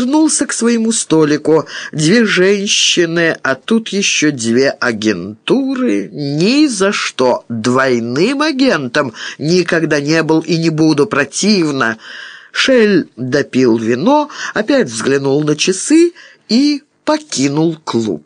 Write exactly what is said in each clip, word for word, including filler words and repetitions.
вернулся к своему столику. Две женщины, а тут еще две агентуры. Ни за что. Двойным агентом никогда не был и не буду, противно. Шель допил вино, опять взглянул на часы и покинул клуб.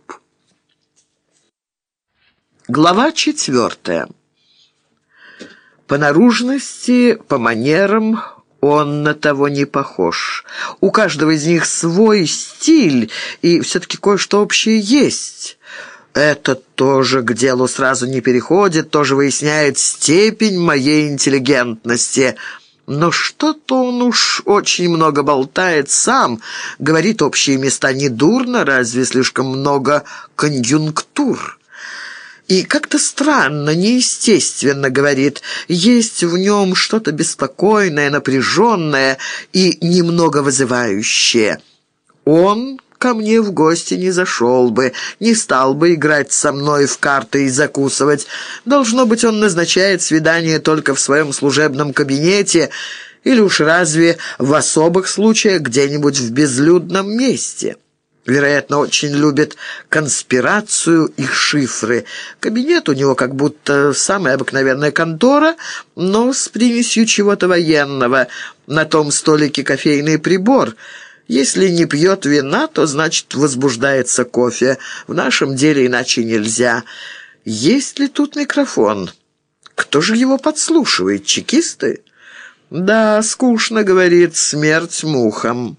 Глава четвертая. По наружности, по манерам он на того не похож. У каждого из них свой стиль, и все-таки кое-что общее есть. Это тоже к делу сразу не переходит, тоже выясняет степень моей интеллигентности. Но что-то он уж очень много болтает сам, говорит общие места недурно, разве слишком много конъюнктур. И как-то странно, неестественно говорит. Есть в нем что-то беспокойное, напряженное и немного вызывающее. Он ко мне в гости не зашел бы, не стал бы играть со мной в карты и закусывать. Должно быть, он назначает свидание только в своем служебном кабинете или уж разве в особых случаях где-нибудь в безлюдном месте. Вероятно, очень любит конспирацию и шифры. Кабинет у него как будто самая обыкновенная контора, но с примесью чего-то военного. На том столике кофейный прибор. Если не пьет вина, то, значит, возбуждается кофе. В нашем деле иначе нельзя. Есть ли тут микрофон? Кто же его подслушивает? Чекисты? Да, скучно, говорит, смерть мухам.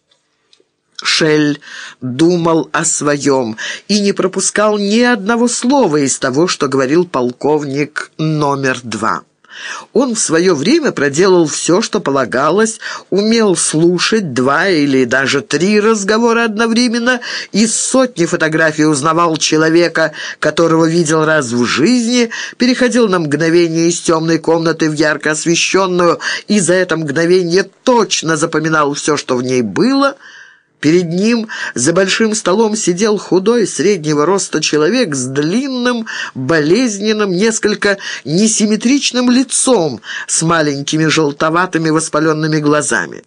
Шель думал о своем и не пропускал ни одного слова из того, что говорил полковник номер два. Он в свое время проделал все, что полагалось, умел слушать два или даже три разговора одновременно, из сотни фотографий узнавал человека, которого видел раз в жизни, переходил на мгновение из темной комнаты в ярко освещенную и за это мгновение точно запоминал все, что в ней было. Перед ним за большим столом сидел худой, среднего роста человек с длинным, болезненным, несколько несимметричным лицом, с маленькими желтоватыми воспаленными глазами.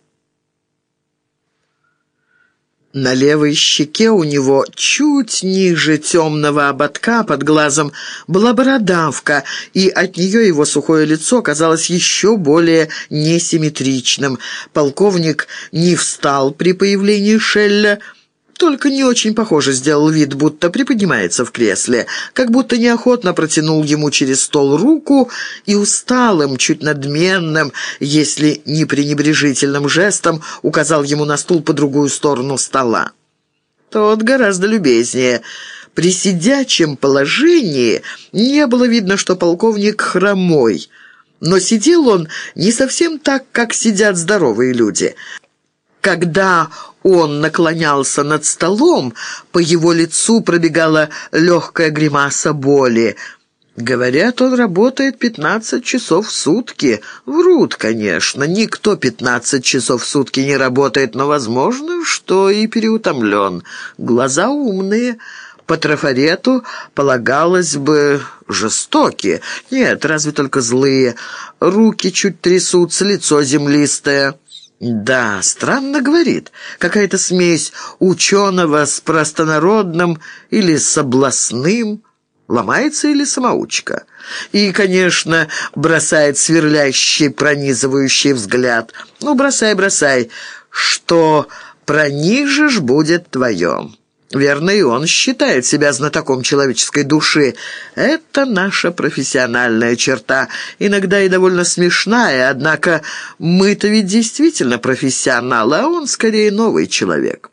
На левой щеке у него, чуть ниже темного ободка под глазом, была бородавка, и от нее его сухое лицо казалось еще более несимметричным. Полковник не встал при появлении Шелля, только не очень похоже сделал вид, будто приподнимается в кресле, как будто неохотно протянул ему через стол руку и усталым, чуть надменным, если не пренебрежительным жестом указал ему на стул по другую сторону стола. Тот гораздо любезнее. При сидячем положении не было видно, что полковник хромой, но сидел он не совсем так, как сидят здоровые люди. Когда он наклонялся над столом, по его лицу пробегала легкая гримаса боли. Говорят, он работает пятнадцать часов в сутки. Врут, конечно, никто пятнадцать часов в сутки не работает, но возможно, что и переутомлен. Глаза умные. По трафарету полагалось бы жестокие. Нет, разве только злые. Руки чуть трясутся, лицо землистое. Да, странно говорит. Какая-то смесь ученого с простонародным или с областным. Ломается или самоучка. И, конечно, бросает сверлящий, пронизывающий взгляд. Ну, бросай, бросай. Что пронижишь, будет твое. Верно, и он считает себя знатоком человеческой души. Это наша профессиональная черта, иногда и довольно смешная, однако мы-то ведь действительно профессионалы, а он скорее новый человек.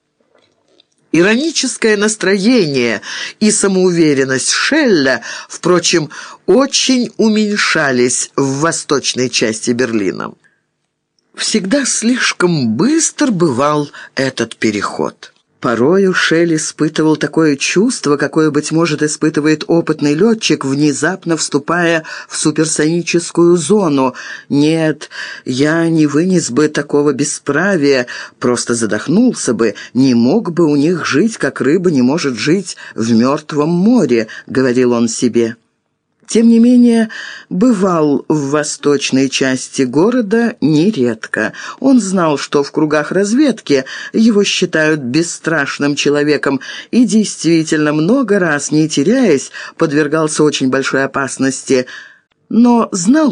Ироническое настроение и самоуверенность Шелля, впрочем, очень уменьшались в восточной части Берлина. Всегда слишком быстр бывал этот переход. Порою Шель испытывал такое чувство, какое, быть может, испытывает опытный летчик, внезапно вступая в суперсоническую зону. «Нет, я не вынес бы такого бесправия, просто задохнулся бы, не мог бы у них жить, как рыба не может жить в мертвом море», — говорил он себе. Тем не менее, бывал в восточной части города нередко. Он знал, что в кругах разведки его считают бесстрашным человеком, и действительно много раз, не теряясь, подвергался очень большой опасности. Но знал